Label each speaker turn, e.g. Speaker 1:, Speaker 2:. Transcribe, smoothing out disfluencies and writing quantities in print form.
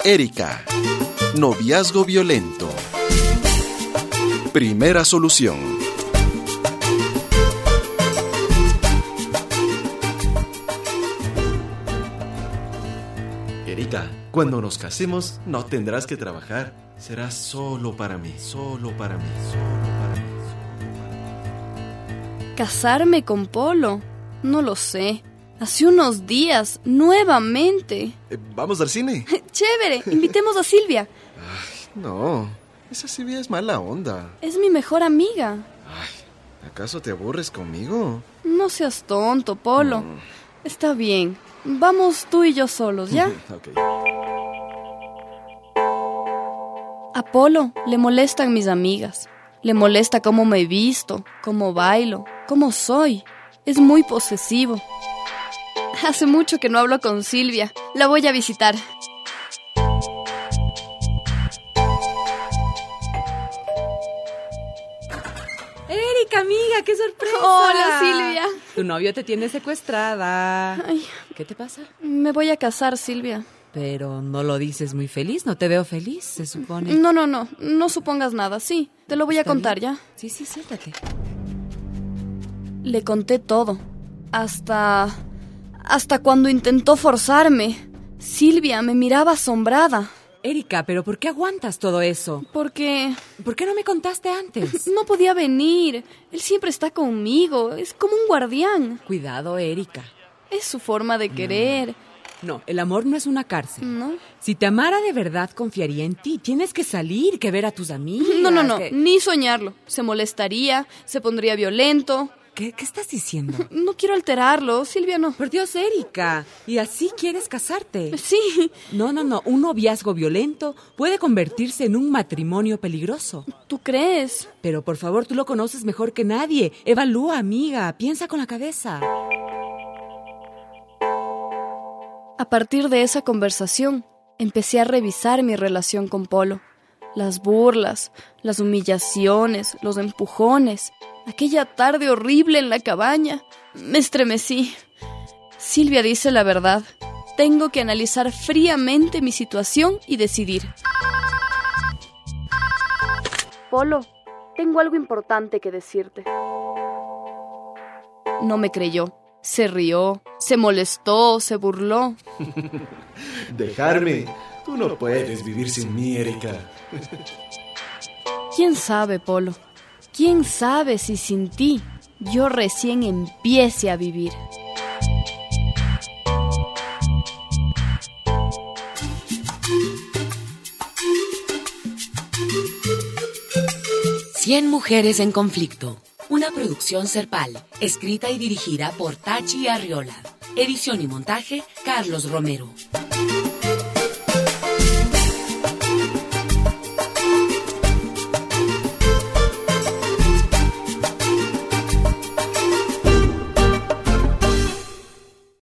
Speaker 1: Erika. Noviazgo violento. Primera solución. Erika, cuando nos casemos no tendrás que trabajar. Será solo para mí, solo para mí, solo para mí, solo para mí.
Speaker 2: ¿Casarme con Polo? No lo sé. Hace unos días, nuevamente.
Speaker 1: ¿Vamos al cine?
Speaker 2: ¡Chévere! Invitemos a Silvia.
Speaker 1: Ay, no, esa Silvia es mala onda.
Speaker 2: Es mi mejor amiga.
Speaker 1: Ay, ¿acaso te aburres conmigo?
Speaker 2: No seas tonto, Polo. Está bien. Vamos tú y yo solos, ¿ya?
Speaker 1: Ok.
Speaker 2: A Polo le molestan mis amigas. Le molesta cómo me visto, cómo bailo, cómo soy. Es muy posesivo. Hace mucho que no hablo con Silvia. La voy a visitar.
Speaker 3: Erika, amiga, qué sorpresa.
Speaker 2: Hola, Silvia.
Speaker 3: Tu novio te tiene secuestrada.
Speaker 2: Ay,
Speaker 3: ¿Qué te pasa?
Speaker 2: me voy a casar, Silvia.
Speaker 3: Pero no lo dices muy feliz, no te veo feliz, se supone.
Speaker 2: No supongas nada, sí. Te lo voy a contar, ¿ya?
Speaker 3: Sí, siéntate.
Speaker 2: Le conté todo. Hasta cuando intentó forzarme. Silvia me miraba asombrada.
Speaker 3: Erika, ¿pero por qué aguantas todo eso?
Speaker 2: Porque
Speaker 3: ¿Por qué no me contaste antes?
Speaker 2: no podía venir. Él siempre está conmigo. Es como un guardián.
Speaker 3: Cuidado, Erika.
Speaker 2: Es su forma de querer.
Speaker 3: No, el amor no es una cárcel.
Speaker 2: ¿No?
Speaker 3: Si te amara de verdad, confiaría en ti. Tienes que salir, que ver a tus amigas.
Speaker 2: No, ni soñarlo. Se molestaría, se pondría violento.
Speaker 3: ¿Qué estás diciendo?
Speaker 2: No quiero alterarlo, Silvia, no.
Speaker 3: Por Dios, Erika. ¿Y así quieres casarte?
Speaker 2: Sí.
Speaker 3: No. Un noviazgo violento puede convertirse en un matrimonio peligroso.
Speaker 2: ¿Tú crees?
Speaker 3: Pero por favor, tú lo conoces mejor que nadie. Evalúa, amiga. Piensa con la cabeza.
Speaker 2: A partir de esa conversación, empecé a revisar mi relación con Polo. Las burlas, las humillaciones, los empujones, aquella tarde horrible en la cabaña. Me estremecí. Silvia dice la verdad. Tengo que analizar fríamente mi situación y decidir. Polo, tengo algo importante que decirte. No me creyó. Se rió, se molestó, se burló.
Speaker 1: Dejarme. Tú no puedes vivir sin mí, Erika.
Speaker 2: ¿Quién sabe, Polo? ¿Quién sabe si sin ti yo recién empiece a vivir?
Speaker 4: Cien mujeres en conflicto. Una producción Serpal, escrita y dirigida por Tachi Arriola. Edición y montaje, Carlos Romero.